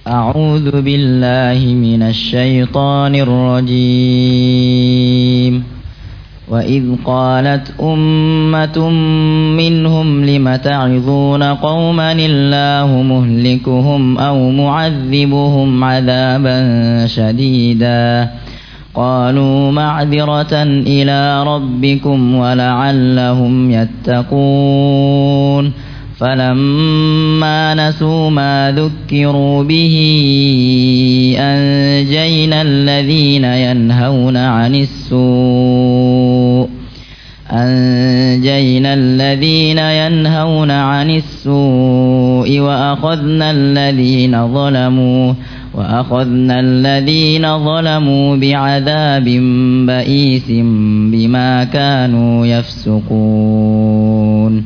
أعوذ بالله من الشيطان الرجيم وإذ قالت أمة منهم لم تعظون قوما الله مهلكهم أو معذبهم عذابا شديدا قالوا معذرة إلى ربكم ولعلهم يتقون فلما نسوا ما ذكروا به أنجينا الذين ينهون عن السوء وأخذنا الذين ظلموا بعذاب بئيس بما كانوا يفسقون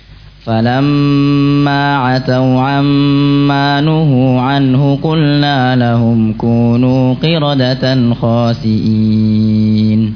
فلما عتوا عما نهوا عنه قلنا لهم كونوا قردة خاسئين.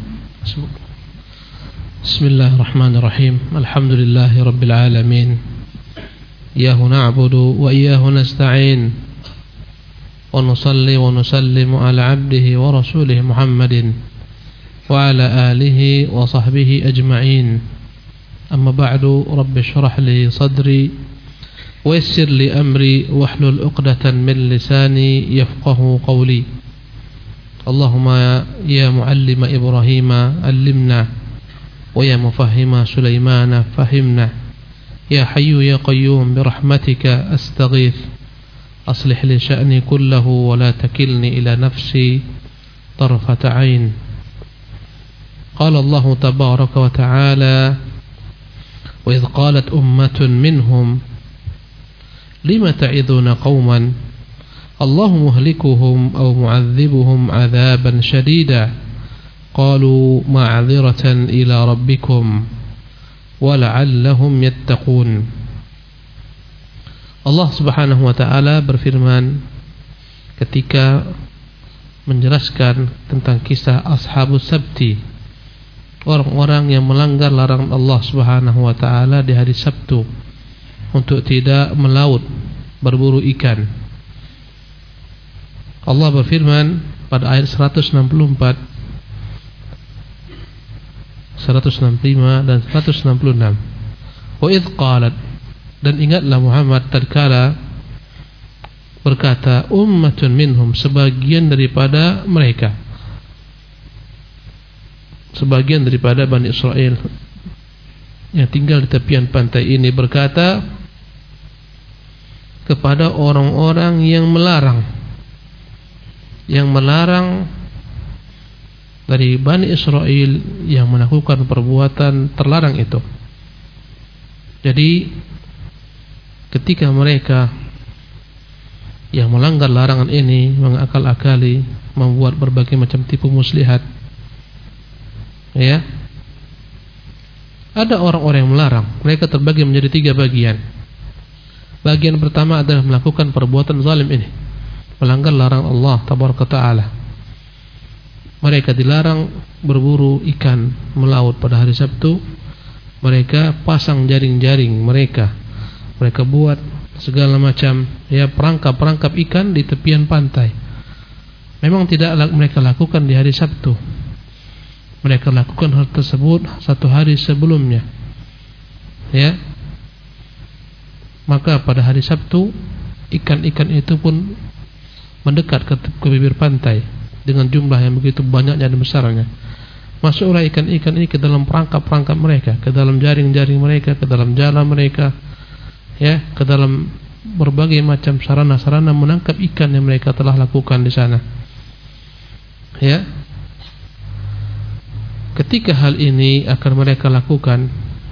بسم الله الرحمن الرحيم. الحمد لله رب العالمين، إياه نعبد وإياه نستعين، ونصلي ونسلم على عبده ورسوله محمد وعلى آله وصحبه أجمعين. أما بعد، رب اشرح لي صدري ويسر لي أمري واحلل عقدة من لساني يفقه قولي. اللهم يا معلم إبراهيم علمنا، ويا مفهم سليمان فهمنا، يا حي يا قيوم برحمتك أستغيث، أصلح لي شأني كله ولا تكلني إلى نفسي طرفة عين. قال الله تبارك وتعالى: وإذ قالت أمة منهم لم تعظون قوما الله مهلكهم أو معذبهم عذابا شديدا قالوا معذرة إلى ربكم ولعلهم يتقون. Allah Subhanahu wa ta'ala berfirman ketika menjelaskan tentang kisah Ashabus Sabti, orang-orang yang melanggar larangan Allah Subhanahu wa ta'ala di hari Sabtu untuk tidak melaut berburu ikan. Allah berfirman pada ayat 165 dan 166, wa idh qalat, dan ingatlah Muhammad tatkala berkata ummatun minhum, sebagian daripada mereka, sebagian daripada Bani Israel yang tinggal di tepian pantai ini berkata kepada orang-orang yang melarang dari Bani Israel yang melakukan perbuatan terlarang itu. Jadi ketika mereka yang melanggar larangan ini mengakal-akali, membuat berbagai macam tipu muslihat, ya, ada orang-orang yang melarang. Mereka terbagi menjadi 3 bagian. Bagian pertama adalah melakukan perbuatan zalim ini, melanggar larangan Allah Tabaraka Ta'ala. Mereka dilarang berburu ikan melaut pada hari Sabtu. Mereka pasang jaring-jaring mereka buat segala macam, ya, perangkap ikan di tepian pantai. Memang tidak mereka lakukan di hari Sabtu. Mereka lakukan hal tersebut 1 hari sebelumnya, ya. Maka pada hari Sabtu ikan-ikan itu pun mendekat ke bibir pantai dengan jumlah yang begitu banyaknya dan besarnya. Masuklah ikan-ikan ini ke dalam perangkap-perangkap mereka, ke dalam jaring-jaring mereka, ke dalam jala mereka, ya, ke dalam berbagai macam sarana-sarana menangkap ikan yang mereka telah lakukan di sana, ya. Ketika hal ini akan mereka lakukan,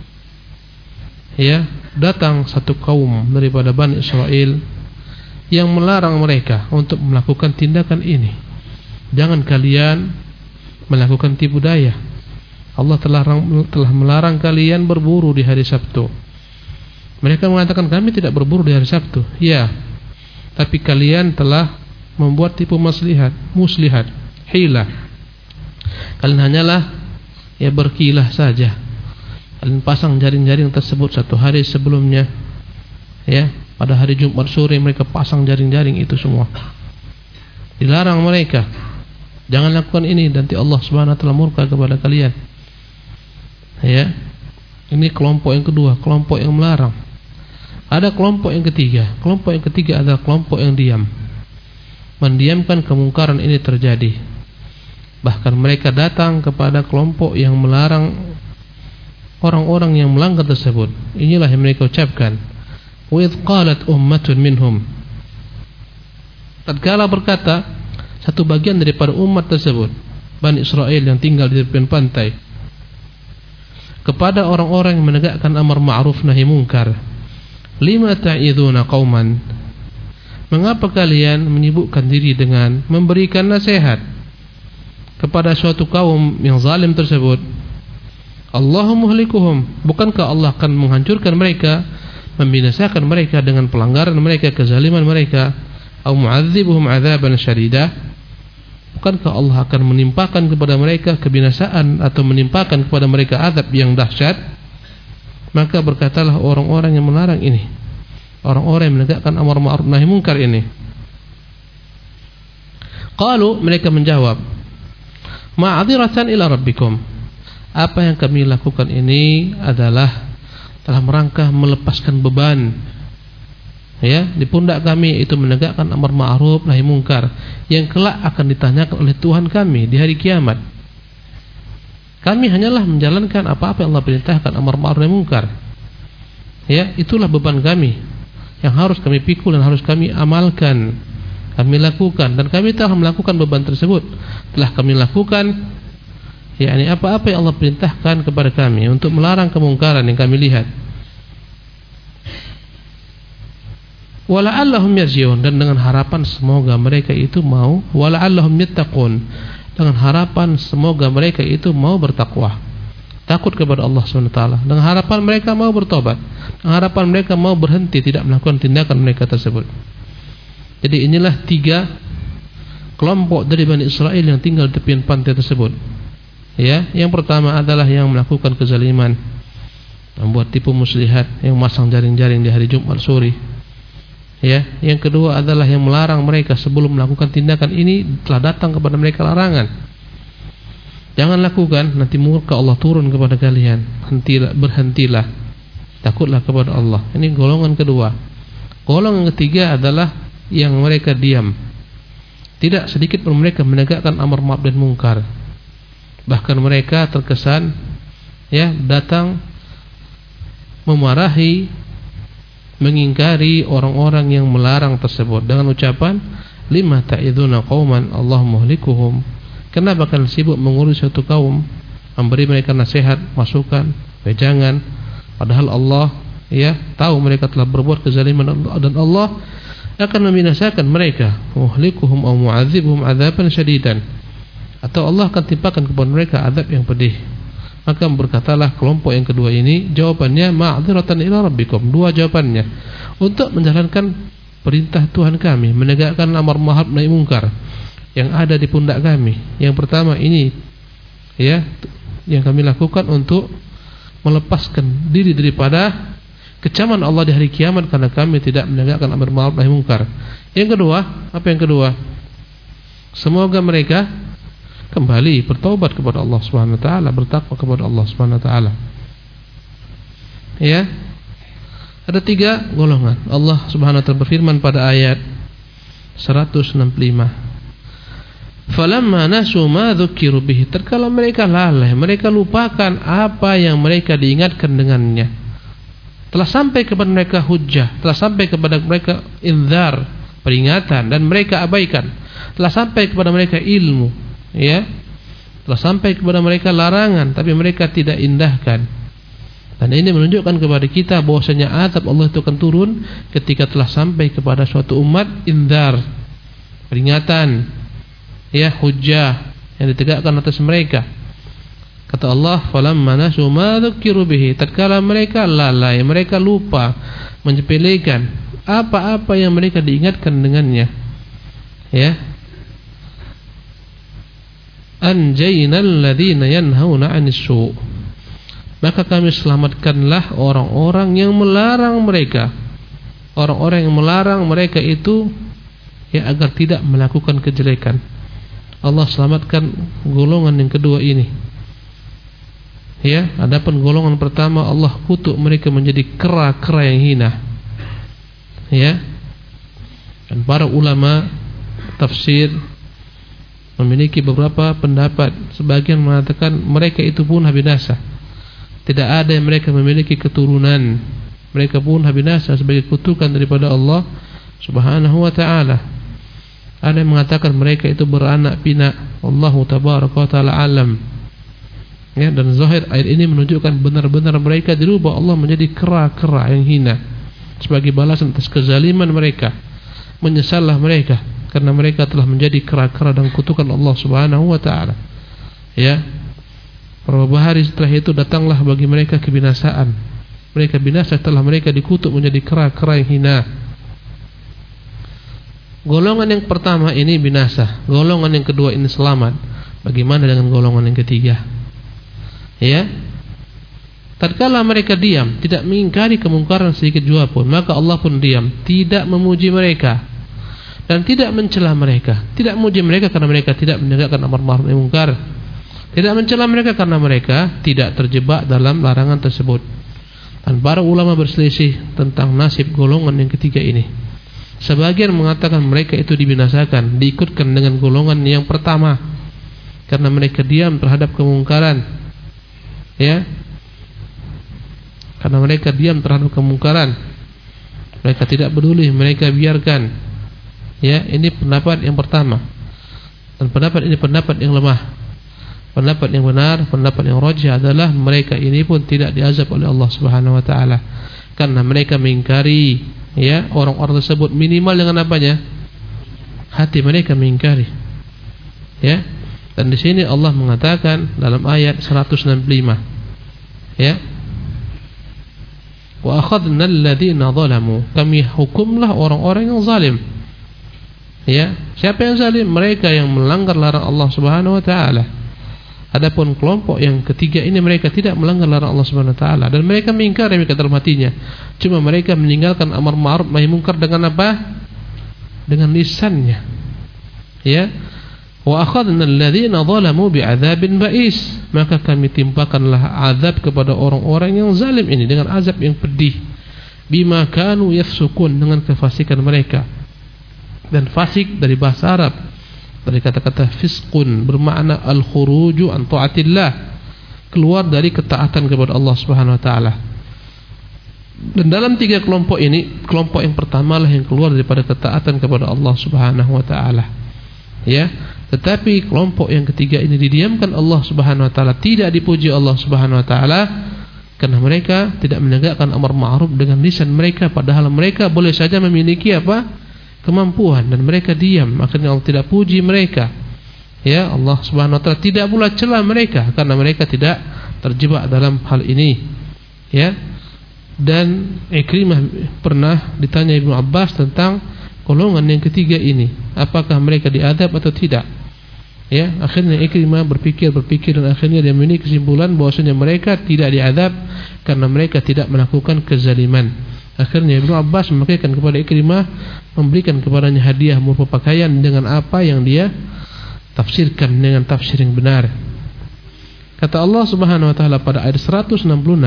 ya, datang satu kaum daripada Bani Israel yang melarang mereka untuk melakukan tindakan ini. Jangan kalian melakukan tipu daya. Allah telah melarang kalian berburu di hari Sabtu. Mereka mengatakan kami tidak berburu di hari Sabtu. Ya, tapi kalian telah membuat tipu muslihat, hilah. Kalian hanyalah, ya, berkilah saja. Kalian pasang jaring-jaring tersebut 1 hari sebelumnya, ya, Pada hari Jumat sore mereka pasang jaring-jaring itu semua. Dilarang mereka, jangan lakukan ini, nanti Allah Subhanahu wa taala murka kepada kalian. Ya. Ini kelompok yang kedua, kelompok yang melarang. Ada kelompok yang ketiga. Kelompok yang ketiga adalah kelompok yang diam. Mendiamkan kemungkaran ini terjadi. Bahkan mereka datang kepada kelompok yang melarang orang-orang yang melanggar tersebut. Inilah yang mereka ucapkan. Wa idh qalat ummatun minhum. Tatkala berkata satu bagian daripada umat tersebut, Bani Israel yang tinggal di tepian pantai, kepada orang-orang yang menegakkan amar ma'ruf nahi munkar, lima ta'iduna qauman, mengapa kalian menyibukkan diri dengan memberikan nasihat kepada suatu kaum yang zalim tersebut? Allahu muhlikuhum, bukankah Allah akan menghancurkan mereka, membinasakan mereka dengan pelanggaran mereka, kezaliman mereka? Au mu'adzibuhum 'adzaban syadida, bukankah Allah akan menimpakan kepada mereka kebinasaan atau menimpakan kepada mereka azab yang dahsyat? Maka berkatalah orang-orang yang melarang ini, orang-orang yang menegakkan amar ma'ruf nahi munkar ini. Qalu, mereka menjawab, ma'adziratan ila rabbikum, apa yang kami lakukan ini adalah dalam rangka melepaskan beban, ya, di pundak kami, itu menegakkan amar ma'ruf nahi munkar yang kelak akan ditanyakan oleh Tuhan kami di hari kiamat. Kami hanyalah menjalankan apa-apa yang Allah perintahkan, amar ma'ruf nahi munkar. Ya, itulah beban kami yang harus kami pikul dan harus kami amalkan, kami lakukan, dan kami telah melakukan beban tersebut. Telah kami lakukan, yakni apa-apa yang Allah perintahkan kepada kami untuk melarang kemungkaran yang kami lihat. Wala'allahum yarji'un, dan dengan harapan semoga mereka itu mau, wala'allahum yattaqun, dengan harapan semoga mereka itu mau bertakwa, takut kepada Allah SWT, dengan harapan mereka mau bertobat, dengan harapan mereka mau berhenti tidak melakukan tindakan mereka tersebut. Jadi inilah tiga kelompok dari Bani Israel yang tinggal di tepian pantai tersebut. Ya, yang pertama adalah yang melakukan kezaliman, membuat tipu muslihat, yang masang jaring-jaring di hari Jumat sore. Ya, yang kedua adalah yang melarang mereka sebelum melakukan tindakan ini telah datang kepada mereka larangan. Jangan lakukan, nanti murka Allah turun kepada kalian. Berhentilah, takutlah kepada Allah. Ini golongan kedua. Golongan ketiga adalah yang mereka diam. Tidak sedikit pun mereka menegakkan amar ma'ruf dan munkar. Bahkan mereka terkesan, ya, datang memarahi, mengingkari orang-orang yang melarang tersebut dengan ucapan, lima ta'iduna qauman Allah muhlikuhum, kenapa kalian sibuk mengurus suatu kaum, memberi mereka nasihat, masukan, wejangan, padahal Allah, ya, tahu mereka telah berbuat kezaliman dan Allah akan membinasakan mereka, muhlikuhum au mu'adzibuhum 'adzaban syadidan, atau Allah akan timpakan kepada mereka azab yang pedih. Maka berkatalah kelompok yang kedua ini, jawabannya ma'dziratan ila rabbikum, dua jawabannya, untuk menjalankan perintah Tuhan kami, menegakkan amar ma'ruf nahi munkar yang ada di pundak kami. Yang pertama ini, ya, yang kami lakukan untuk melepaskan diri daripada kecaman Allah di hari kiamat karena kami tidak menegakkan amar ma'ruf nahi munkar. Yang kedua, apa yang kedua? Semoga mereka kembali bertaubat kepada Allah Subhanahu wa taala, bertakwa kepada Allah Subhanahu wa taala. Ya. Ada tiga golongan. Allah Subhanahu wa taala berfirman pada ayat 165. Falamma nasu ma dzukiru bihi, tatkala mereka lalai, mereka lupakan apa yang mereka diingatkan dengannya. Telah sampai kepada mereka hujjah, telah sampai kepada mereka inzar, peringatan, dan mereka abaikan. Telah sampai kepada mereka ilmu, ya, telah sampai kepada mereka larangan, tapi mereka tidak indahkan. Dan ini menunjukkan kepada kita bahwasanya azab Allah itu akan turun ketika telah sampai kepada suatu umat indar, peringatan, ya, hujjah yang ditegakkan atas mereka. Kata Allah, falamma nasu ma dzukiru bihi, tatkala mereka lalai, mereka lupa, menyepelekan apa-apa yang mereka diingatkan dengannya, ya, anjaynal ladzina yanhauna 'anis su', maka kami selamatkanlah orang-orang yang melarang mereka orang-orang yang melarang mereka itu ya agar tidak melakukan kejelekan. Allah selamatkan golongan yang kedua ini. Ya, adapun golongan pertama Allah kutuk mereka menjadi kera-kera yang hina. Ya. Dan para ulama tafsir memiliki beberapa pendapat. Sebagian mengatakan mereka itu punah binasa. Tidak ada yang mereka memiliki keturunan. Mereka punah binasa sebagai kutukan daripada Allah Subhanahu wa ta'ala. Ada yang mengatakan mereka itu beranak pinak. Allahu tabaraka wa ta'ala alam. Ya, dan zahir ayat ini menunjukkan benar-benar mereka dirubah Allah menjadi kera-kera yang hina sebagai balasan atas kezaliman mereka. Menyesallah mereka karena mereka telah menjadi kera-kera dan kutukan Allah Subhanahu wa ta'ala. Ya. Beberapa hari setelah itu datanglah bagi mereka kebinasaan. Mereka binasa setelah mereka dikutuk menjadi kera-kera yang hina. Golongan yang pertama ini binasa, golongan yang kedua ini selamat. Bagaimana dengan golongan yang ketiga? Ya. Tatkala mereka diam, tidak mengingkari kemungkaran sedikit jua pun, maka Allah pun diam, tidak memuji mereka dan tidak mencela mereka. Tidak memuji mereka karena mereka tidak menegakkan amar ma'ruf nahi munkar. Tidak mencela mereka karena mereka tidak terjebak dalam larangan tersebut. Dan para ulama berselisih tentang nasib golongan yang ketiga ini. Sebagian mengatakan mereka itu dibinasakan, diikutkan dengan golongan yang pertama karena mereka diam terhadap kemungkaran. Ya. Karena mereka diam terhadap kemungkaran, mereka tidak peduli, mereka biarkan. Ya, ini pendapat yang pertama. Dan pendapat ini pendapat yang lemah. Pendapat yang benar, pendapat yang rajih adalah mereka ini pun tidak diazab oleh Allah Subhanahu wa taala karena mereka mengingkari, ya, orang-orang tersebut minimal dengan apanya? Hati mereka mengingkari. Ya. Dan di sini Allah mengatakan dalam ayat 165. Ya. Wa akhadna alladziina zalamu, kami hukumlah orang-orang yang zalim. Ya, siapa yang zalim? Mereka yang melanggar larang Allah Subhanahu wa taala. Adapun kelompok yang ketiga ini mereka tidak melanggar larang Allah Subhanahu wa taala dan mereka mengingkari mereka dalam hatinya. Cuma mereka meninggalkan amar ma'ruf nahi munkar dengan apa? Dengan lisannya. Ya. Wa akhadna alladziina zalamu bi'adzabin ba'is, maka kami timpakanlah azab kepada orang-orang yang zalim ini dengan azab yang pedih. Bima kanu yafsukun, dengan kefasikan mereka. Dan fasik dari bahasa Arab, dari kata-kata fisqun, bermakna al-khuruju an ta'atillah, keluar dari ketaatan kepada Allah Subhanahu wa taala. Dan dalam tiga kelompok ini, kelompok yang pertama lah yang keluar daripada ketaatan kepada Allah Subhanahu wa taala. Ya, tetapi kelompok yang ketiga ini didiamkan Allah Subhanahu wa taala, tidak dipuji Allah Subhanahu wa taala karena mereka tidak menegakkan amar ma'ruf dengan lisan mereka, padahal mereka boleh saja memiliki apa? Kemampuan, dan mereka diam, akhirnya Allah tidak puji mereka. Ya, Allah Subhanahu wa taala tidak pula cela mereka karena mereka tidak terjebak dalam hal ini. Ya. Dan Ikrimah pernah ditanya Ibnu Abbas tentang golongan yang ketiga ini, apakah mereka diadab atau tidak? Ya, akhirnya Ikrimah berpikir dan akhirnya dia memiliki kesimpulan bahwasanya mereka tidak diadab karena mereka tidak melakukan kezaliman. Akhirnya Ibnu Abbas memakaikan kepada Ikrimah, memberikan kepadanya hadiah berupa pakaian dengan apa yang dia tafsirkan dengan tafsir yang benar. Kata Allah Subhanahu wa taala pada ayat 166,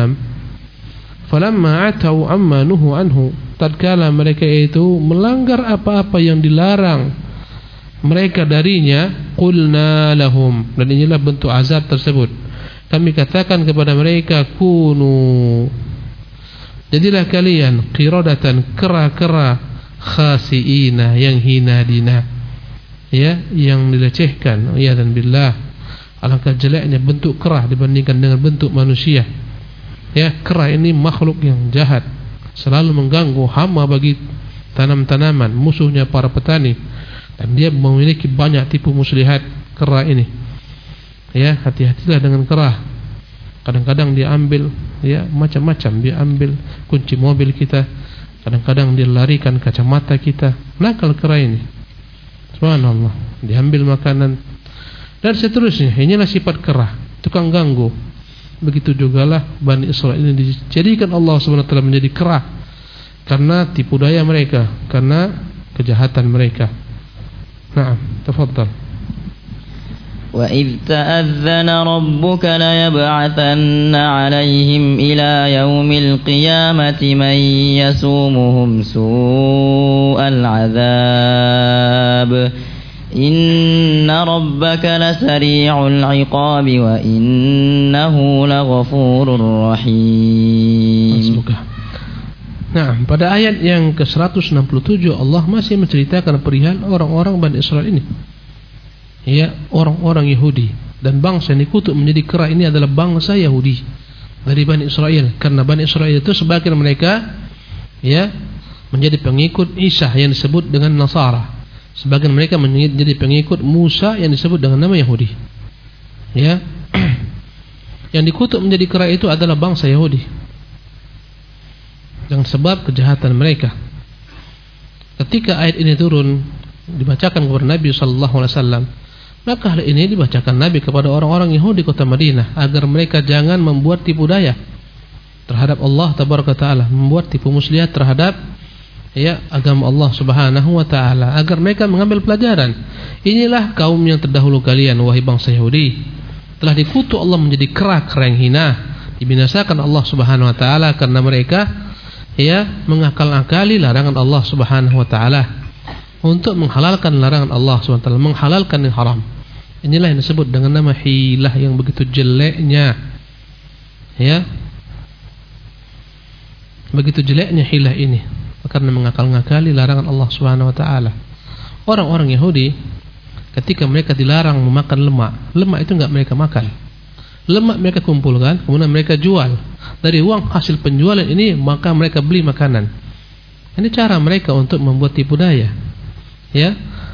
"Falamma atau amma nuhu anhu", tatkala mereka itu melanggar apa-apa yang dilarang mereka darinya, qulna lahum, dan inilah bentuk azab tersebut, kami katakan kepada mereka, kunu, jadilah kalian qiradatan, kera-kera, khasiina, yang hina dina, ya, yang dilecehkan. Ya, dan billah, alangkah jeleknya bentuk kera dibandingkan dengan bentuk manusia. Ya, kera ini makhluk yang jahat, selalu mengganggu, hama bagi tanam-tanaman, musuhnya para petani, dan dia memiliki banyak tipu muslihat kera ini. Ya, hati-hatilah dengan kera. Kadang-kadang dia ambil, ya, macam-macam, dia ambil kunci mobil kita, kadang-kadang dia larikan kacamata kita. Nakal kera ini, subhanallah, diambil makanan dan seterusnya. Inilah sifat kera, tukang ganggu. Begitu jugalah Bani Israil ini dijadikan Allah SWT menjadi kera, karena tipu daya mereka, karena kejahatan mereka. Naam, tafadhal. وَإِذْ تَأَذَّنَ رَبُّكَ لَيَبْعَثَنَّ عَلَيْهِمْ إِلَى يَوْمِ الْقِيَامَةِ مَنْ يَسُومُهُمْ سُوءَ الْعَذَابِ إِنَّ رَبَّكَ لَسَرِيعُ الْعِقَابِ وَإِنَّهُ لَغَفُورٌ رَحِيمٌ. Nah, pada ayat yang ke-167 Allah masih menceritakan perihal orang-orang Bani Israel ini. Ya, orang-orang Yahudi dan bangsa yang dikutuk menjadi kera ini adalah bangsa Yahudi dari Bani Israel, karena Bani Israel itu sebagian mereka ya menjadi pengikut Isa yang disebut dengan Nasara, sebagian mereka menjadi pengikut Musa yang disebut dengan nama Yahudi. Ya, yang dikutuk menjadi kera itu adalah bangsa Yahudi dengan sebab kejahatan mereka. Ketika ayat ini turun dibacakan kepada Nabi sallallahu alaihi wasallam, maka hal ini dibacakan Nabi kepada orang-orang Yahudi kota Madinah agar mereka jangan membuat tipu daya terhadap Allah tabaraka taala, membuat tipu muslihat terhadap ya agama Allah Subhanahu wa taala, agar mereka mengambil pelajaran. Inilah kaum yang terdahulu kalian wahai bangsa Yahudi, telah dikutuk Allah menjadi kera-kera yang hina, dibinasakan Allah Subhanahu wa taala karena mereka ya mengakal-akali larangan Allah Subhanahu wa taala untuk menghalalkan larangan Allah Subhanahu wa taala, menghalalkan yang haram. Inilah yang disebut dengan nama hilah yang begitu jeleknya. Ya. Begitu jeleknya hilah ini karena mengakal-ngakali larangan Allah Subhanahu wa taala. Orang-orang Yahudi ketika mereka dilarang memakan lemak itu enggak mereka makan. Lemak mereka kumpulkan, kemudian mereka jual. Dari uang hasil penjualan ini maka mereka beli makanan. Ini cara mereka untuk membuat tipu daya. Ya.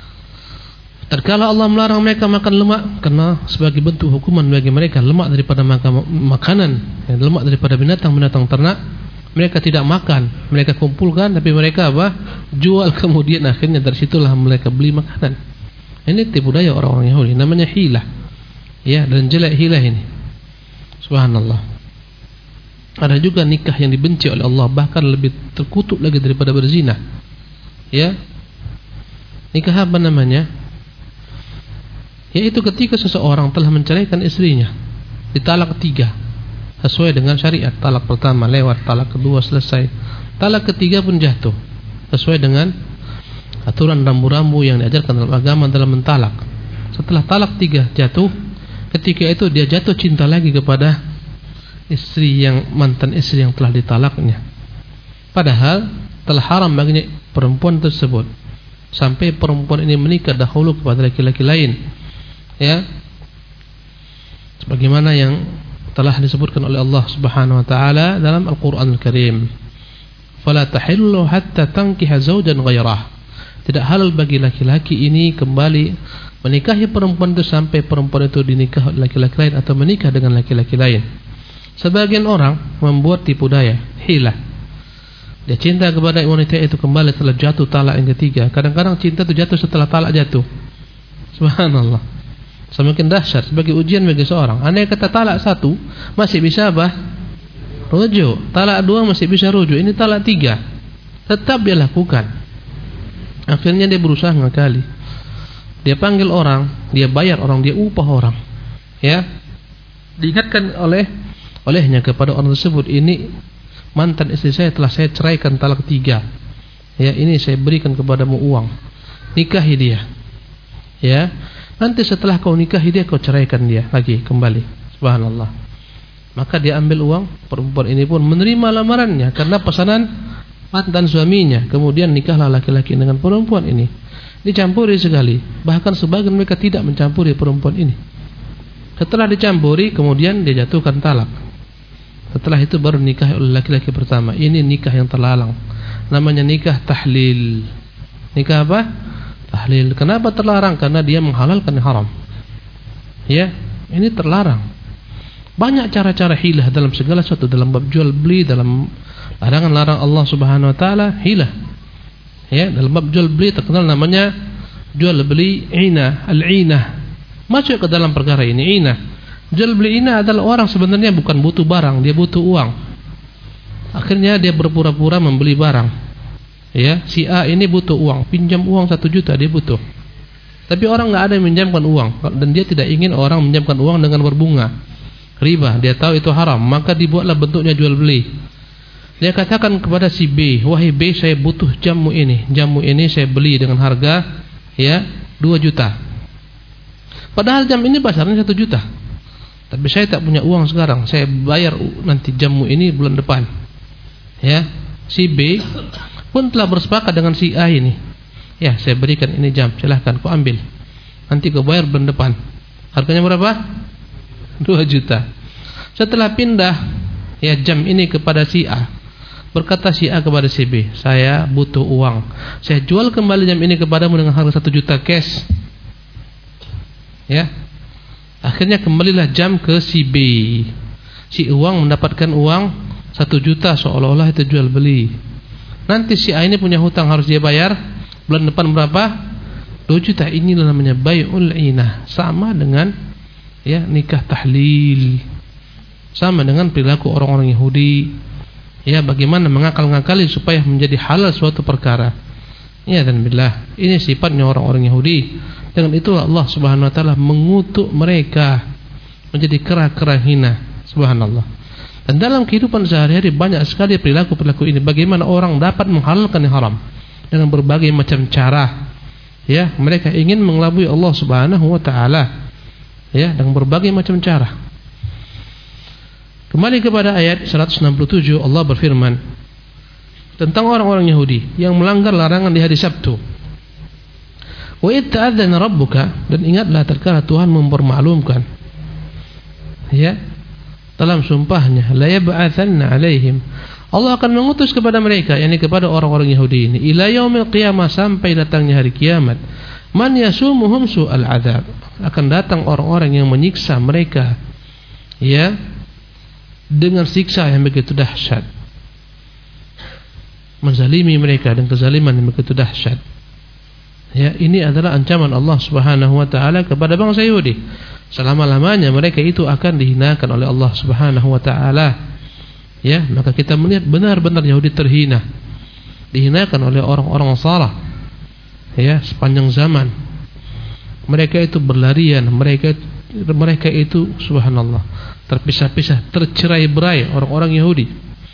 Tatkala Allah melarang mereka makan lemak karena sebagai bentuk hukuman bagi mereka, lemak daripada makanan, ya, lemak daripada binatang-binatang ternak, mereka tidak makan, mereka kumpulkan tapi mereka apa? Jual, kemudian akhirnya dari situlah mereka beli makanan. Ini tipu daya orang-orang Yahudi, namanya hilah. Ya, dan jelek hilah ini. Subhanallah. Ada juga nikah yang dibenci oleh Allah, bahkan lebih terkutuk lagi daripada berzina. Ya. Nikah apa namanya? Yaitu ketika seseorang telah menceraikan istrinya, ditalak 3 sesuai dengan syariat. Talak pertama lewat, talak kedua selesai, talak ketiga pun jatuh sesuai dengan aturan rambu-rambu yang diajarkan dalam agama dalam mentalak. Setelah talak 3 jatuh, ketika itu dia jatuh cinta lagi kepada istri yang mantan istri yang telah ditalaknya, padahal telah haram baginya perempuan tersebut sampai perempuan ini menikah dahulu kepada laki-laki lain. Ya, sebagaimana yang telah disebutkan oleh Allah Subhanahu wa taala dalam Al-Qur'anul Karim, "Fala tahillu hatta tankiha zawjan ghairah." Tidak halal bagi laki-laki ini kembali menikahi perempuan itu sampai perempuan itu dinikah oleh laki-laki lain atau menikah dengan laki-laki lain. Sebagian orang membuat tipu daya, hilah. Dia cinta kepada wanita itu kembali setelah jatuh talak yang ketiga. Kadang-kadang cinta itu jatuh setelah talak jatuh. Subhanallah. Semakin dahsyat sebagai ujian bagi seorang. Andai kata talak 1 masih bisa apa? Rujuk. Talak 2 masih bisa rujuk. Ini talak 3. Tetap dia lakukan. Akhirnya dia berusaha ngakali. Dia panggil orang, dia bayar orang, dia upah orang. Ya. Diingatkan olehnya kepada orang tersebut, ini mantan istri saya telah saya ceraikan talak 3. Ya, ini saya berikan kepadamu uang. Nikahi dia. Ya. Nanti setelah kau nikahi dia, kau ceraikan dia lagi kembali. Subhanallah. Maka dia ambil uang, perempuan ini pun menerima lamarannya karena pesanan mantan suaminya. Kemudian nikahlah laki-laki dengan perempuan ini. Dicampuri sekali. Bahkan sebagian mereka tidak mencampuri perempuan ini. Setelah dicampuri, kemudian dia jatuhkan talak. Setelah itu baru nikah oleh laki-laki pertama. Ini nikah yang terlarang. Namanya nikah tahlil. Nikah apa? Tahlil. Kenapa terlarang? Karena dia menghalalkan yang haram. Ya, ini terlarang. Banyak cara-cara hilah dalam segala sesuatu, dalam bab jual beli, dalam larangan-larang Allah Subhanahu wa taala, hilah. Ya, dalam bab jual beli terkenal namanya jual beli al-inah. Masuk ke dalam perkara ini inah. Jual beli inah adalah orang sebenarnya bukan butuh barang, dia butuh uang. Akhirnya dia berpura-pura membeli barang. Ya, si A ini butuh uang, pinjam uang 1 juta dia butuh. Tapi orang nggak ada yang minjamkan uang, dan dia tidak ingin orang minjamkan uang dengan berbunga, riba. Dia tahu itu haram, maka dibuatlah bentuknya jual beli. Dia katakan kepada si B, wahai B, saya butuh jamu ini saya beli dengan harga 2 juta. Padahal jam ini pasarnya 1 juta. Tapi saya tak punya uang sekarang, saya bayar nanti jamu ini bulan depan. Ya, si B pun telah bersepakat dengan si A ini. Ya, saya berikan ini jam, silahkan kau ambil. Nanti kau bayar bulan depan. Harganya berapa? 2 juta. Setelah pindah jam ini kepada si A, berkata si A kepada si B, saya butuh uang, saya jual kembali jam ini kepadamu dengan harga 1 juta cash. Ya, akhirnya kembalilah jam ke si B. Si uang mendapatkan uang 1 juta, seolah-olah itu jual beli. Nanti si A ini punya hutang, harus dia bayar bulan depan berapa? 2 juta. Inilah namanya bai'ul inah. Sama dengan nikah tahlil. Sama dengan perilaku orang-orang Yahudi. Ya, bagaimana mengakal-ngakali supaya menjadi halal suatu perkara. Ya, dan billah, ini sifatnya orang-orang Yahudi. Dengan itulah Allah Subhanahu wa taala mengutuk mereka menjadi kera-kera hina. Subhanallah. Dan dalam kehidupan sehari-hari banyak sekali perilaku-perilaku ini. Bagaimana orang dapat menghalalkan yang haram dengan berbagai macam cara. Ya, mereka ingin mengelabui Allah Subhanahu wa taala. Ya, dengan berbagai macam cara. Kembali kepada ayat 167, Allah berfirman tentang orang-orang Yahudi yang melanggar larangan di hari Sabtu. Wa idh ta'adzana rabbuka, dan ingatlah tatkala Tuhan mempermaklumkan dalam sumpahnya, la yab'atsanna 'alaihim, Allah akan mengutus kepada mereka, yakni kepada orang-orang Yahudi ini, ila yaumil qiyamah, sampai datangnya hari kiamat, man yasumuhum su'al adzab, akan datang orang-orang yang menyiksa mereka dengan siksa yang begitu dahsyat, menzalimi mereka dengan kezaliman yang begitu dahsyat. Ini adalah ancaman Allah Subhanahu wa taala kepada bangsa Yahudi. Selama-lamanya mereka itu akan dihinakan oleh Allah Subhanahu wa taala. Maka kita melihat benar-benar Yahudi terhina, dihinakan oleh orang-orang salah. Sepanjang zaman mereka itu berlarian, mereka itu subhanallah terpisah-pisah, tercerai-berai orang-orang Yahudi.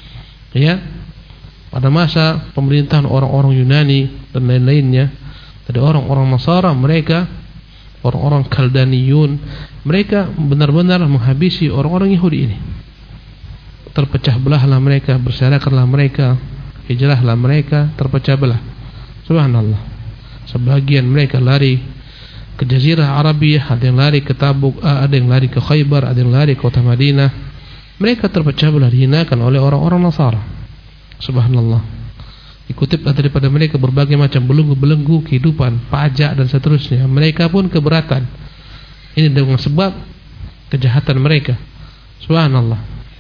Pada masa pemerintahan orang-orang Yunani dan lain-lainnya, ada orang-orang Nasara, mereka orang-orang Kaldaniyun, mereka benar-benar menghabisi orang-orang Yahudi ini. Terpecah belahlah mereka, berserakanlah mereka, hijrahlah mereka, terpecah belah. Subhanallah. Sebagian mereka lari ke Jazirah Arabiyah, ada yang lari ke Tabuk, ada yang lari ke Khaybar, ada yang lari ke kota Madinah. Mereka terpecah belah, dihinakan oleh orang-orang Nasara. Subhanallah. Dikutiplah daripada mereka berbagai macam belenggu-belenggu kehidupan, pajak dan seterusnya. Mereka pun keberatan. Ini dengan sebab kejahatan mereka. Subhanallah.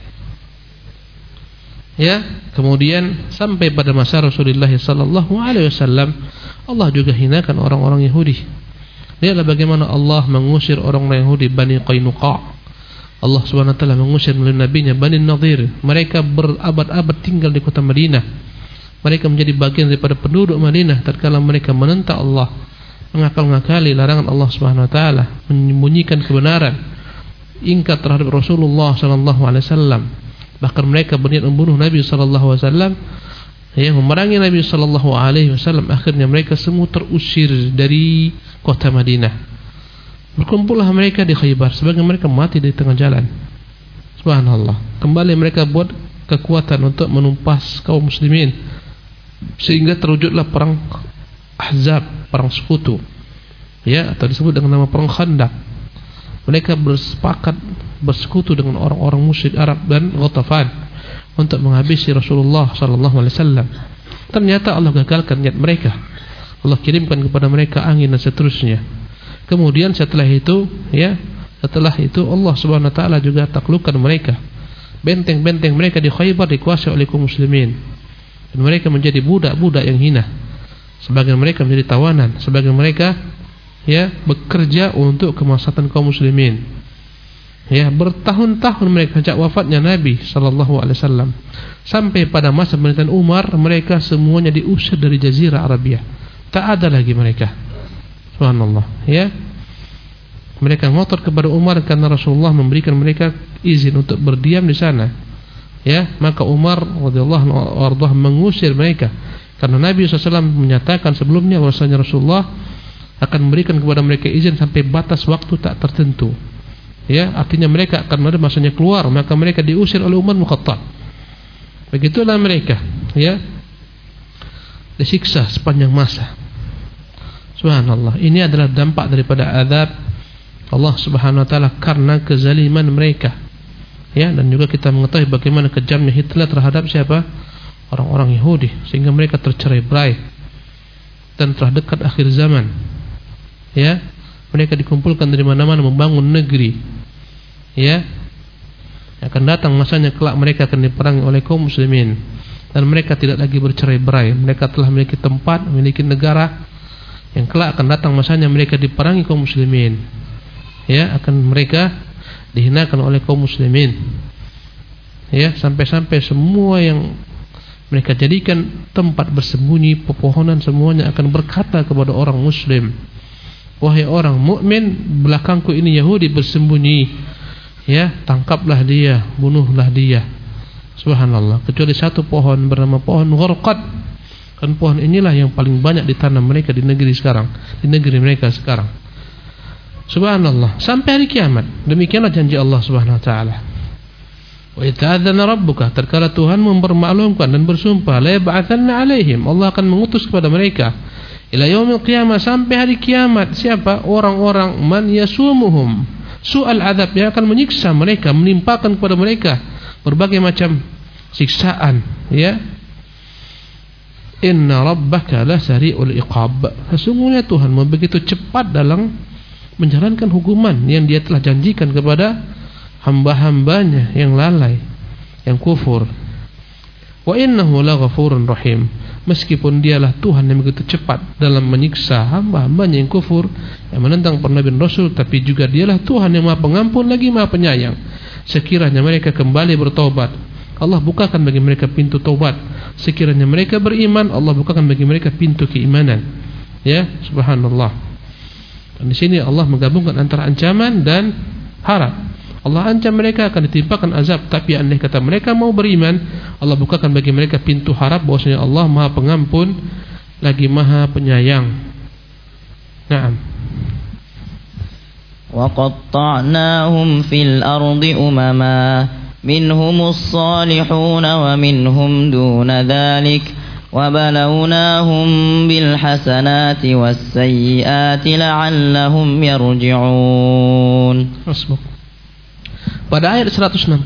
Kemudian sampai pada masa Rasulullah sallallahu alaihi wasallam, Allah juga hinakan orang-orang Yahudi. Lihatlah bagaimana Allah mengusir orang-orang Yahudi Bani Qainuqa. Allah Subhanahu wa taala mengusir melalui nabinya Bani Nadir. Mereka berabad-abad tinggal di kota Madinah. Mereka menjadi bagian daripada penduduk Madinah tatkala mereka menentang Allah, mengakal-ngakali larangan Allah Subhanahu wa taala, menyembunyikan kebenaran, ingkar terhadap Rasulullah sallallahu alaihi wasallam. Bahkan mereka berniat membunuh Nabi sallallahu alaihi wasallam, memerangi Nabi sallallahu alaihi wasallam. Akhirnya mereka semua terusir dari kota Madinah. Berkumpullah mereka di Khaybar, sebagian mereka mati di tengah jalan. Subhanallah. Kembali mereka buat kekuatan untuk menumpas kaum muslimin, sehingga terwujudlah perang Ahzab, perang sekutu, atau disebut dengan nama perang Khandaq. Mereka bersepakat bersekutu dengan orang-orang musyrik Arab dan Ghatafan untuk menghabisi Rasulullah sallallahu alaihi wasallam. Ternyata Allah gagalkan niat mereka. Allah kirimkan kepada mereka angin dan seterusnya. Kemudian setelah itu Allah Subhanahu wa taala juga taklukkan mereka. Benteng-benteng mereka di Khaybar dikuasai oleh kaum muslimin, dan mereka menjadi budak-budak yang hina. Sebagian mereka menjadi tawanan, sebagian mereka bekerja untuk kemaslahatan kaum muslimin. Ya, bertahun-tahun mereka sejak wafatnya Nabi sallallahu alaihi wasallam sampai pada masa pemerintahan Umar, mereka semuanya diusir dari Jazirah Arabia. Tak ada lagi mereka. Subhanallah, ya. Mereka ngotot kepada Umar karena Rasulullah memberikan mereka izin untuk berdiam di sana. Ya, maka Umar radhiyallahu anhu mengusir mereka karena Nabi SAW menyatakan sebelumnya bahwasanya Rasulullah akan memberikan kepada mereka izin sampai batas waktu tak tertentu. Ya, artinya mereka akan ada masanya keluar, maka mereka diusir oleh Umar bin Khattab. Begitulah mereka, ya, disiksa sepanjang masa. Subhanallah, ini adalah dampak daripada azab Allah Subhanahu wa taala karena kezaliman mereka. Ya, dan juga kita mengetahui bagaimana kejamnya Hitler terhadap siapa? Orang-orang Yahudi, sehingga mereka tercerai-berai dan telah dekat akhir zaman. Ya, mereka dikumpulkan dari mana-mana membangun negeri. Ya, akan datang masanya kelak mereka akan diperangi oleh kaum muslimin dan mereka tidak lagi bercerai-berai. Mereka telah memiliki tempat, memiliki negara yang kelak akan datang masanya mereka diperangi kaum muslimin. Ya, akan mereka dihinakan oleh kaum muslimin. Ya, sampai-sampai semua yang mereka jadikan tempat bersembunyi, pepohonan, semuanya akan berkata kepada orang muslim, wahai orang mukmin, belakangku ini Yahudi bersembunyi. Ya, tangkaplah dia, bunuhlah dia. Subhanallah, kecuali satu pohon bernama pohon Gharqad. Dan pohon inilah yang paling banyak ditanam mereka di negeri sekarang, di negeri mereka sekarang. Subhanallah, sampai hari kiamat. Demikianlah janji Allah Subhanahu wa taala. Wa ita'adzana rabbuka, terkala Tuhan mempermaklumkan dan bersumpah, la yab'atsanna 'alaihim, Allah akan mengutus kepada mereka ila yaumil qiyamah, sampai hari kiamat. Siapa? Orang-orang man yasumuhum su'al azab, yang akan menyiksa mereka, menimpakan kepada mereka berbagai macam siksaan. Ya, inna rabbaka la sari'ul iqab, sesungguhnya Tuhanmu begitu cepat dalam menjalankan hukuman yang dia telah janjikan kepada hamba-hambanya yang lalai, yang kufur. Wa innahu laghafurun rahim, meskipun dialah Tuhan yang begitu cepat dalam menyiksa hamba-hambanya yang kufur, yang menentang para nabi dan rasul, tapi juga dialah Tuhan yang Maha Pengampun lagi Maha Penyayang. Sekiranya mereka kembali bertobat, Allah bukakan bagi mereka pintu taubat. Sekiranya mereka beriman, Allah bukakan bagi mereka pintu keimanan. Ya, subhanallah. Dan di sini Allah menggabungkan antara ancaman dan harap. Allah ancam mereka akan ditimpakan azab, tapi andai kata mereka mau beriman, Allah bukakan bagi mereka pintu harap bahwasanya Allah Maha Pengampun lagi Maha Penyayang. Naam. Wa qatta'nahum fil ardi umama minhumus salihun wa minhum duna dhalik wa balawnahum bil hasanati was sayyiati la'allahum yarji'un. Pada ayat 168,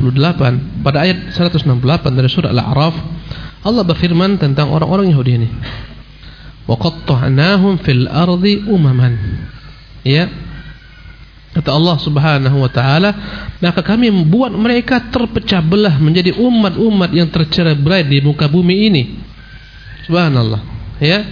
dari surah Al-A'raf, Allah berfirman tentang orang-orang Yahudi ini. Wa qatta'nahum fil ardi umaman. Ya. Kata Allah Subhanahu wa taala, maka kami membuat mereka terpecah belah menjadi umat-umat yang tercerai-berai di muka bumi ini. Subhanallah. Ya.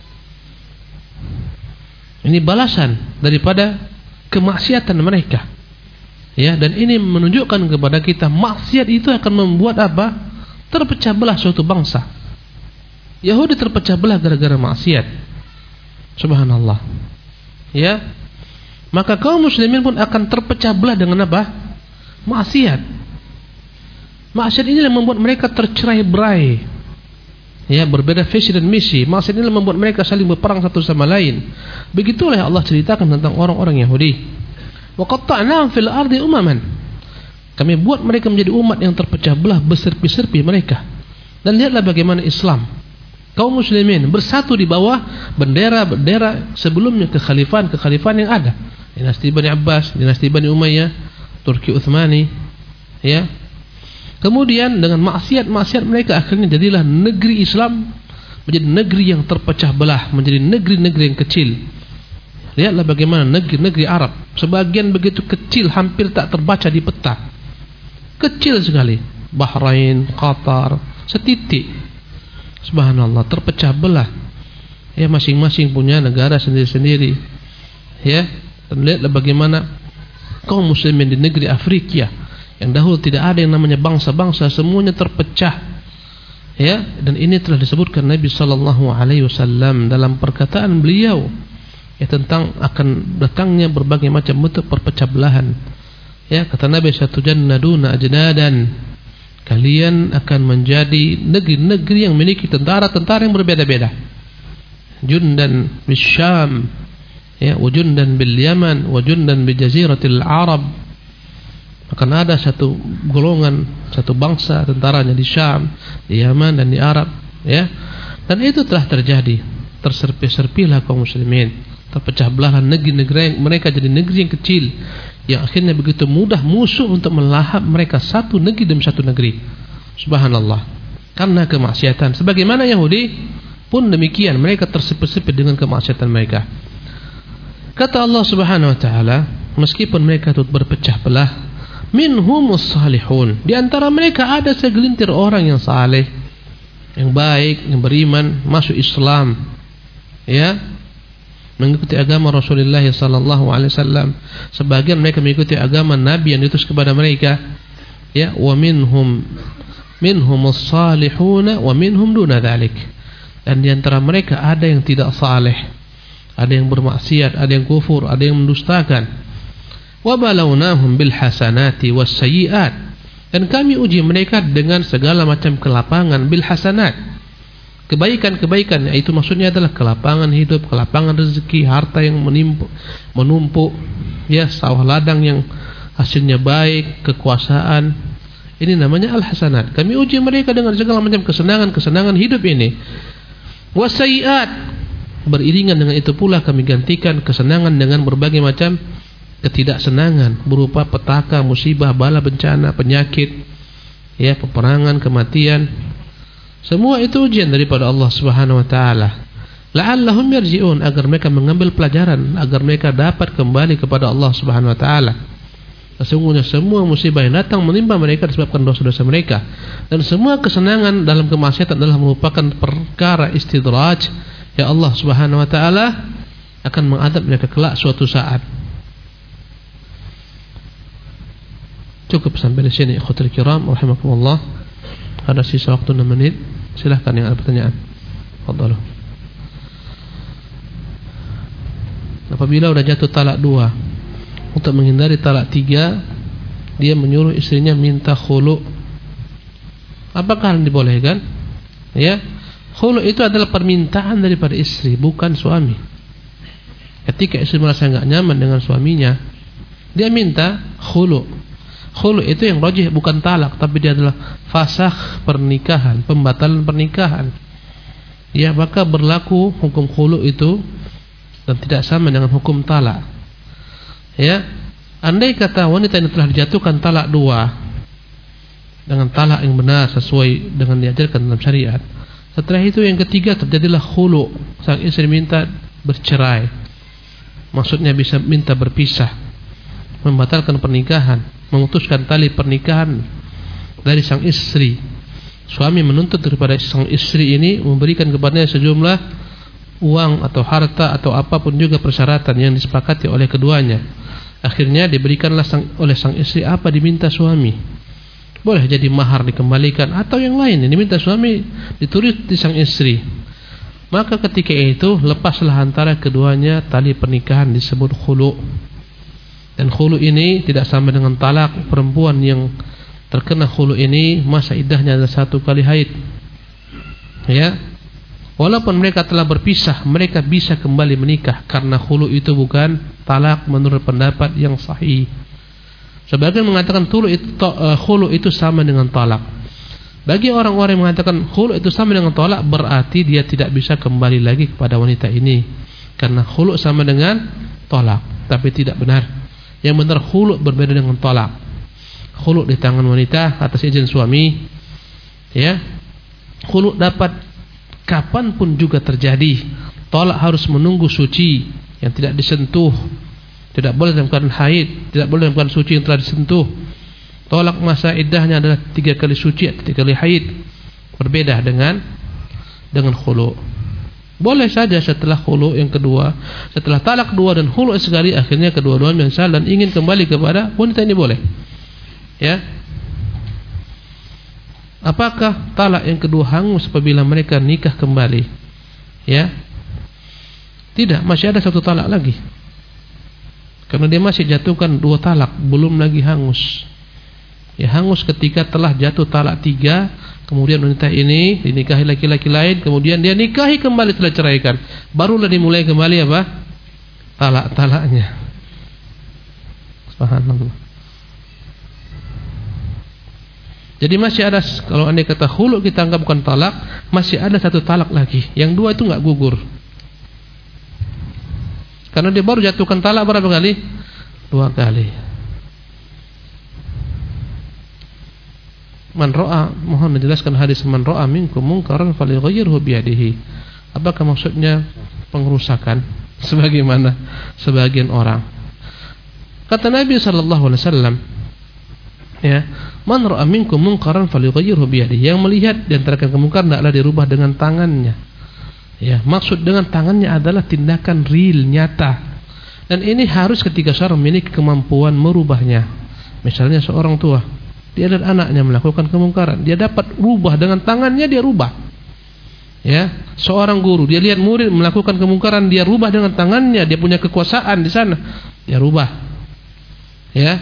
Ini balasan daripada kemaksiatan mereka. Ya, dan ini menunjukkan kepada kita maksiat itu akan membuat apa? Terpecah belah suatu bangsa. Yahudi terpecah belah gara-gara maksiat. Subhanallah. Ya. Maka kaum muslimin pun akan terpecah belah dengan apa? Maksiat. Maksiat ini yang membuat mereka tercerai-berai. Ya, berbeda visi dan misi. Maksiat ini membuat mereka saling berperang satu sama lain. Begitulah Allah ceritakan tentang orang-orang Yahudi. Wa qatta'nahum fil ardi umaman. Kami buat mereka menjadi umat yang terpecah belah, berserpi-serpi mereka. Dan lihatlah bagaimana Islam, kaum muslimin bersatu di bawah bendera-bendera sebelumnya kekhalifahan yang ada. Dinasti Bani Abbas, dinasti Bani Umayyah, Turki Utsmani, ya. Kemudian dengan maksiat-maksiat mereka akhirnya jadilah negeri Islam menjadi negeri yang terpecah belah, menjadi negeri-negeri yang kecil. Lihatlah bagaimana negeri-negeri Arab, sebagian begitu kecil hampir tak terbaca di peta. Kecil sekali. Bahrain, Qatar, setitik. Subhanallah, terpecah belah. Ya, masing-masing punya negara sendiri-sendiri. Ya, dan lihatlah bagaimana kaum muslimin di negeri Afrika yang dahulu tidak ada yang namanya bangsa-bangsa, semuanya terpecah. Ya, dan ini telah disebutkan Nabi sallallahu alaihi wasallam dalam perkataan beliau ya tentang akan datangnya berbagai macam bentuk perpecah belahan. Ya, kata Nabi, satujannaduna ajnadan, kalian akan menjadi negeri-negeri yang memiliki tentara-tentara yang berbeda-beda. Jundan bis Syam, ya, wajundan bil Yaman, wajundan bi jaziratil Arab. Akan ada satu golongan, satu bangsa tentaranya di Syam, di Yaman dan di Arab, ya. Dan itu telah terjadi. Terserpi-serpilah kaum muslimin, terpecah belah negeri-negeri yang mereka jadi negeri yang kecil, yang akhirnya begitu mudah musuh untuk melahap mereka satu negeri demi satu negeri. Subhanallah. Karena kemaksiatan. Sebagaimana Yahudi pun demikian, mereka tersepit-sepit dengan kemaksiatan mereka. Kata Allah Subhanahu wa taala, meskipun mereka itu berpecah belah, minhumus salihun, di antara mereka ada segelintir orang yang saleh, yang baik, yang beriman, masuk Islam, ya, mengikuti agama Rasulullah sallallahu alaihi wasallam. Sebagian mereka mengikuti agama Nabi yang diutus kepada mereka, ya, wa minhumus salihun wa minhum duna dzalik. Dan di antara mereka ada yang tidak saleh, ada yang bermaksiat, ada yang kufur, ada yang mendustakan. Wa balawnahum bil hasanati was sayyiat, dan kami uji mereka dengan segala macam kelapangan. Bil hasanat, kebaikan-kebaikan, yaitu maksudnya adalah kelapangan hidup, kelapangan rezeki, harta yang menumpuk, ya, sawah ladang yang hasilnya baik, kekuasaan. Ini namanya al hasanat. Kami uji mereka dengan segala macam kesenangan hidup ini. Was sayyiat, beriringan dengan itu pula kami gantikan kesenangan dengan berbagai macam ketidaksenangan berupa petaka, musibah, bala bencana, penyakit, ya, peperangan, kematian. Semua itu ujian daripada Allah Subhanahu wa taala. La'allahum yarji'un, agar mereka mengambil pelajaran, agar mereka dapat kembali kepada Allah Subhanahu wa taala. Sesungguhnya semua musibah yang datang menimpa mereka disebabkan dosa-dosa mereka, dan semua kesenangan dalam kemaksiatan adalah merupakan perkara istidraj. Ya, Allah Subhanahu wa taala akan mengadab mereka kelak suatu saat. Cukup sampai di sini, ikhwatul kiram rahimakumullah. Ada sisa waktu 6 menit. Silahkan yang ada pertanyaan. Fadhalu. Apabila sudah jatuh talak 2, untuk menghindari talak 3, dia menyuruh istrinya minta khulu. Apakah hal dibolehkan? Ya, khulu itu adalah permintaan daripada istri, bukan suami. Ketika istri merasa enggak nyaman dengan suaminya, dia minta khulu. Khulu itu yang rajih bukan talak, tapi dia adalah fasakh pernikahan, pembatalan pernikahan. Ya, maka berlaku hukum khulu itu dan tidak sama dengan hukum talak. Ya, andai kata wanita ini telah dijatuhkan talak 2 dengan talak yang benar sesuai dengan diajarkan dalam syariat, setelah itu yang ketiga terjadilah khulu, sang istri minta bercerai, maksudnya bisa minta berpisah, membatalkan pernikahan, memutuskan tali pernikahan dari sang istri. Suami menuntut daripada sang istri ini memberikan kepadanya sejumlah uang atau harta atau apapun juga persyaratan yang disepakati oleh keduanya. Akhirnya diberikanlah oleh sang istri apa diminta suami. Boleh jadi mahar dikembalikan atau yang lain yang diminta suami ditulis di sang istri. Maka ketika itu lepaslah antara keduanya tali pernikahan, disebut khulu. Dan khulu ini tidak sama dengan talak. Perempuan yang terkena khulu ini masa iddahnya adalah 1 kali haid. Ya, walaupun mereka telah berpisah, mereka bisa kembali menikah, karena khulu itu bukan talak menurut pendapat yang sahih. Sebagian mengatakan khulu itu sama dengan talak. Bagi orang-orang yang mengatakan khulu itu sama dengan talak, berarti dia tidak bisa kembali lagi kepada wanita ini, karena khulu sama dengan talak. Tapi tidak benar. Yang benar khulu berbeda dengan talak. Khulu di tangan wanita atas izin suami, ya. Khulu dapat kapanpun juga terjadi. Talak harus menunggu suci yang tidak disentuh. Tidak boleh dalam keadaan haid, tidak boleh dalam keadaan suci yang telah disentuh. Talak masa iddahnya adalah 3 kali suci atau 3 kali haid. Berbeda dengan khulu. Boleh saja setelah khulu yang kedua, setelah talak dua dan khulu sekali, akhirnya kedua-duanya menyesal dan ingin kembali kepada wanita ini, boleh. Ya. Apakah talak yang kedua hangus apabila mereka nikah kembali? Ya. Tidak, masih ada satu talak lagi. Karena dia masih jatuhkan dua talak, belum lagi hangus. Ya, hangus ketika telah jatuh talak 3, kemudian wanita ini dinikahi laki-laki lain, kemudian dia nikahi kembali setelah ceraikan, barulah dimulai kembali apa? Talak-talaknya. Subhanallah. Jadi masih ada, kalau andai kata khulu kita anggap bukan talak, masih ada satu talak lagi. Yang dua itu enggak gugur. Karena dia baru jatuhkan talak berapa kali? 2 kali. Man ra'a, mohon menjelaskan hadis man ra'a minkum munkaran falyughayyirhu biyadihi. Apakah maksudnya pengerusakan sebagaimana sebagian orang? Kata Nabi sallallahu alaihi wasallam, ya, man ra'a minkum munkaran falyughayyirhu biyadihi. Yang melihat di antara kemungkaran hendaklah dirubah dengan tangannya. Ya, maksud dengan tangannya adalah tindakan real, nyata. Dan ini harus ketika seorang memiliki kemampuan merubahnya. Misalnya seorang tua, dia lihat anaknya melakukan kemungkaran, dia dapat rubah dengan tangannya, dia rubah. Ya, seorang guru, dia lihat murid melakukan kemungkaran, dia rubah dengan tangannya, dia punya kekuasaan di sana, dia rubah. Ya,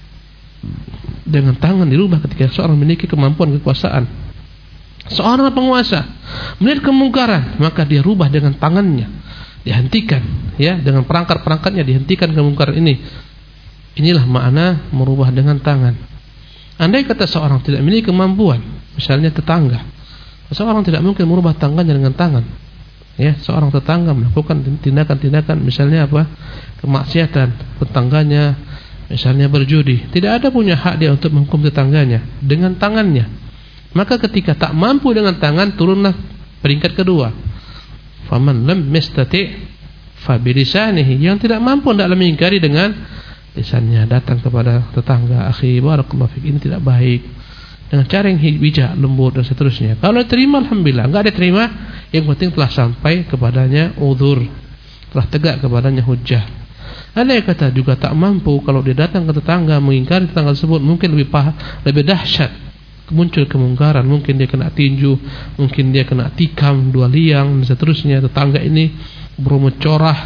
dengan tangan dirubah ketika seorang memiliki kemampuan kekuasaan. Seorang penguasa melihat kemungkaran, maka dia rubah dengan tangannya, dihentikan, ya, dengan perangkat-perangkatnya dihentikan kemungkaran ini. Inilah makna merubah dengan tangan. Andai kata seorang tidak memiliki kemampuan, misalnya tetangga, seorang tidak mungkin merubah tangannya dengan tangan. Ya, seorang tetangga melakukan tindakan-tindakan, misalnya apa? Kemaksiatan, tetangganya misalnya berjudi, tidak ada punya hak dia untuk menghukum tetangganya dengan tangannya. Maka ketika tak mampu dengan tangan, turunlah peringkat kedua. Faman lam yastati' fa bilisanihi. Yang tidak mampu hendaklah mengingkari dengan lisannya, datang kepada tetangga, akhi barakallahu fik, ini tidak baik, dengan cara yang bijak, lembut dan seterusnya. Kalau terima alhamdulillah, enggak ada terima, yang penting telah sampai kepadanya uzur, telah tegak kepadanya hujjah. Andai kata juga tak mampu, kalau dia datang ke tetangga mengingkari tetangga tersebut, mungkin lebih dahsyat. Muncul kemungkaran, mungkin dia kena tinju, mungkin dia kena tikam, 2 liang dan seterusnya. Tetangga ini bermucorah,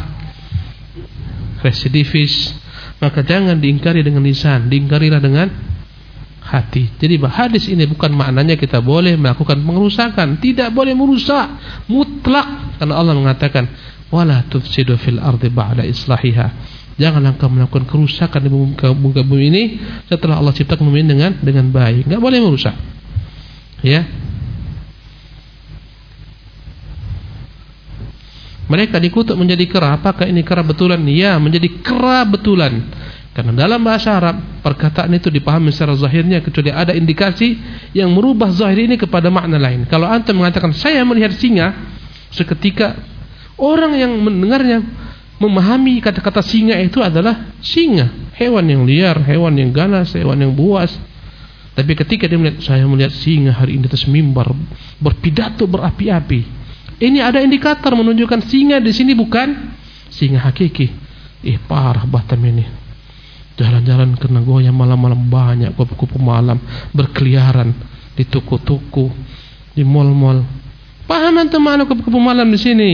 residivis. Maka jangan diingkari dengan lisan, diingkarilah dengan hati. Jadi hadis ini bukan maknanya kita boleh melakukan pengerusakan, tidak boleh merusak mutlak, karena Allah mengatakan wala tufsidu fil ardi ba'da islahiha. Janganlah engkau melakukan kerusakan di muka bumi ini setelah Allah ciptakan bumi dengan baik. Enggak boleh merusak. Ya. Mereka dikutuk menjadi kera. Apakah ini kera betulan? Ya, menjadi kera betulan. Karena dalam bahasa Arab perkataan itu dipahami secara zahirnya, kecuali ada indikasi yang merubah zahir ini kepada makna lain. Kalau antum mengatakan saya melihat singa, seketika orang yang mendengarnya memahami kata-kata singa itu adalah singa, hewan yang liar, hewan yang ganas, hewan yang buas. Tapi ketika dia melihat, saya melihat singa hari ini atas mimbar berpidato berapi-api, ini ada indikator menunjukkan singa di sini bukan singa hakiki. Parah Batam ini, jalan-jalan ke Nagoya malam-malam banyak kupu-kupu malam berkeliaran di toko-toko, di mal-mal. Paham antum makna kupu-kupu malam di sini?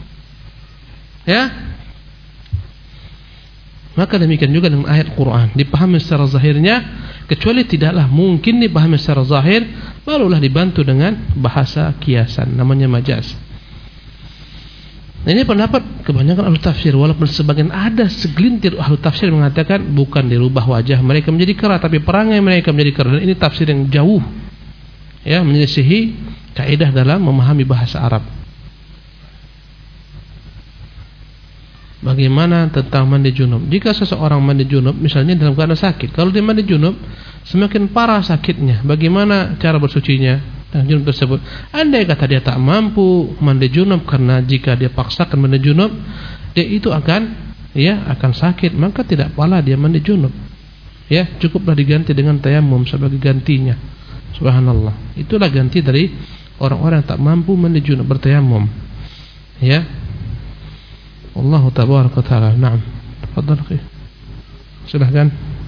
Ya. Maka demikian juga dengan ayat Quran, dipahami secara zahirnya, kecuali tidaklah mungkin dipahami secara zahir, barulah dibantu dengan bahasa kiasan, namanya majaz. Nah, ini pendapat kebanyakan ahli tafsir, walaupun sebagian ada segelintir ahli tafsir mengatakan bukan dirubah wajah mereka menjadi kera, tapi perangai mereka menjadi kera. Dan ini tafsir yang jauh, ya, menyelisihi kaidah dalam memahami bahasa Arab. Bagaimana tentang mandi junub? Jika seseorang mandi junub, misalnya dalam keadaan sakit, kalau dia mandi junub, semakin parah sakitnya, bagaimana cara bersucinya junub tersebut? Andai kata dia tak mampu mandi junub, karena jika dia paksakan mandi junub, dia itu akan sakit, maka tidak pala dia mandi junub. Ya, cukuplah diganti dengan tayamum sebagai gantinya. Subhanallah. Itulah ganti dari orang-orang yang tak mampu mandi junub, bertayamum. Ya. Allah tabaraka taala. Naam. Tafadhal akhi. Silahkan.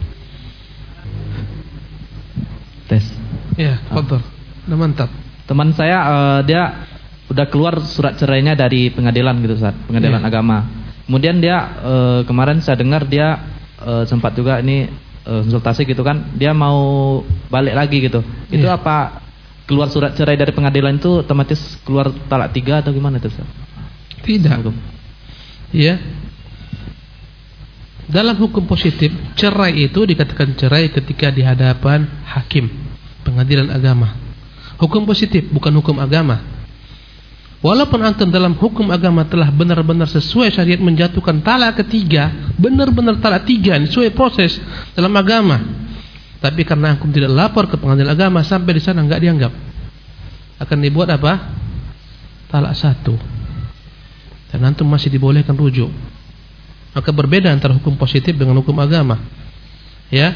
Tes. Ya, tafadhal. Udah mantap. Teman saya dia udah keluar surat cerainya dari pengadilan gitu, Ustaz. Pengadilan agama. Kemudian dia kemarin saya dengar dia sempat juga ini konsultasi gitu kan. Dia mau balik lagi gitu. Itu apa keluar surat cerai dari pengadilan itu otomatis keluar talak 3 atau gimana itu, Ustaz? Tidak. Ya. Dalam hukum positif, cerai itu dikatakan cerai ketika di hadapan hakim pengadilan agama. Hukum positif, bukan hukum agama. Walaupun antum dalam hukum agama telah benar-benar sesuai syariat menjatuhkan talak ketiga, benar-benar talak 3 sesuai proses dalam agama, tapi karena antum tidak lapor ke pengadilan agama, sampai di sana enggak dianggap, akan dibuat apa? Talak 1. Dan antum masih dibolehkan rujuk. Maka berbeda antara hukum positif dengan hukum agama. Ya.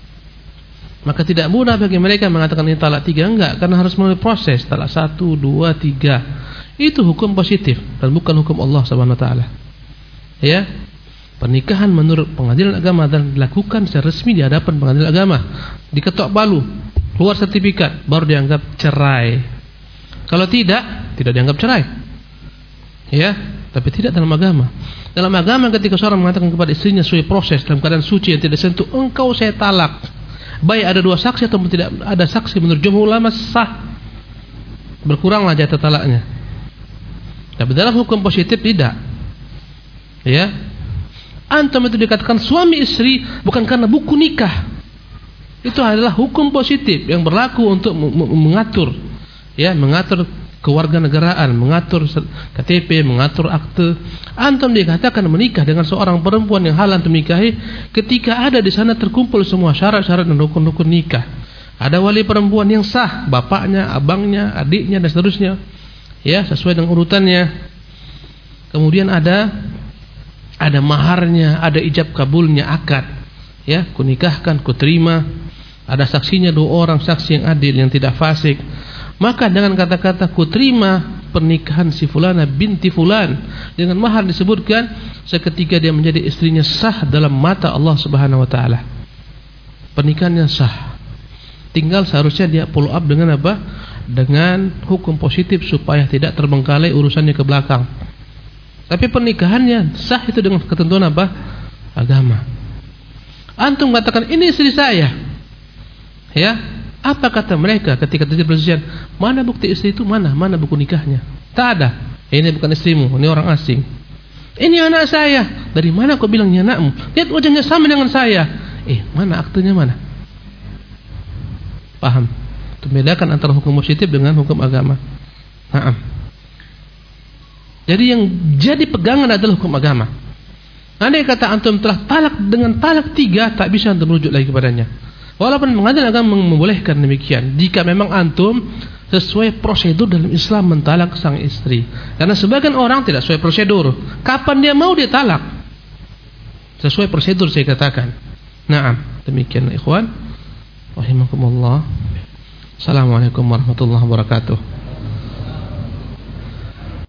Maka tidak mudah bagi mereka mengatakan ini talak 3, enggak, karena harus melalui proses talak 1, 2, 3. Itu hukum positif dan bukan hukum Allah Subhanahu wa taala. Ya. Pernikahan menurut pengadilan agama dan dilakukan secara resmi di hadapan pengadilan agama, diketok palu, keluar sertifikat, baru dianggap cerai. Kalau tidak dianggap cerai. Ya, tapi tidak dalam agama. Dalam agama ketika seorang mengatakan kepada istrinya sesuai proses dalam keadaan suci yang tidak sentuh, engkau saya talak. Baik ada 2 saksi atau tidak ada saksi, menurut jumhur ulama sah. Berkuranglah jatah talaknya. Tapi dalam hukum positif tidak. Ya. Antum itu dikatakan suami istri bukan karena buku nikah. Itu adalah hukum positif yang berlaku untuk mengatur, ya, mengatur kewarganegaraan, mengatur KTP, mengatur akte. Antum dikatakan menikah dengan seorang perempuan yang halal antum nikahi ketika ada di sana terkumpul semua syarat-syarat dan rukun-rukun nikah. Ada wali perempuan yang sah, bapaknya, abangnya, adiknya dan seterusnya. Ya, sesuai dengan urutannya. Kemudian ada maharnya, ada ijab kabulnya, akad. Ya, kunikahkan, kuterima. Ada saksinya 2 orang, saksi yang adil, yang tidak fasik. Maka dengan kata-kata kuterima pernikahan si fulana binti fulan, dengan mahar disebutkan, seketika dia menjadi istrinya sah dalam mata Allah Subhanahu wa taala. Pernikahannya sah. Tinggal seharusnya dia follow up dengan apa? Dengan hukum positif supaya tidak terbengkalai urusannya ke belakang. Tapi pernikahannya sah itu dengan ketentuan apa? Agama. Antum katakan ini istri saya. Ya, apa kata mereka ketika terjadi perselisihan? Mana bukti istri itu? Mana buku nikahnya? Tak ada. Ini bukan istrimu, ini orang asing. Ini anak saya. Dari mana kau bilang ini anakmu? Lihat wajahnya sama dengan saya. Mana aktenya mana? Paham? Itu bedakan antara hukum positif dengan hukum agama. Naam. Jadi yang jadi pegangan adalah hukum agama. Andai kata antum telah talak dengan talak 3, tak bisa antum rujuk lagi kepadanya. Walaupun pengadilan agama membolehkan demikian, jika memang antum sesuai prosedur dalam Islam mentalak sang istri. Karena sebagian orang tidak sesuai prosedur. Kapan dia mau dia talak? Sesuai prosedur saya katakan. Naam, demikian ikhwan. Rahimakumullah. Assalamualaikum warahmatullahi wabarakatuh.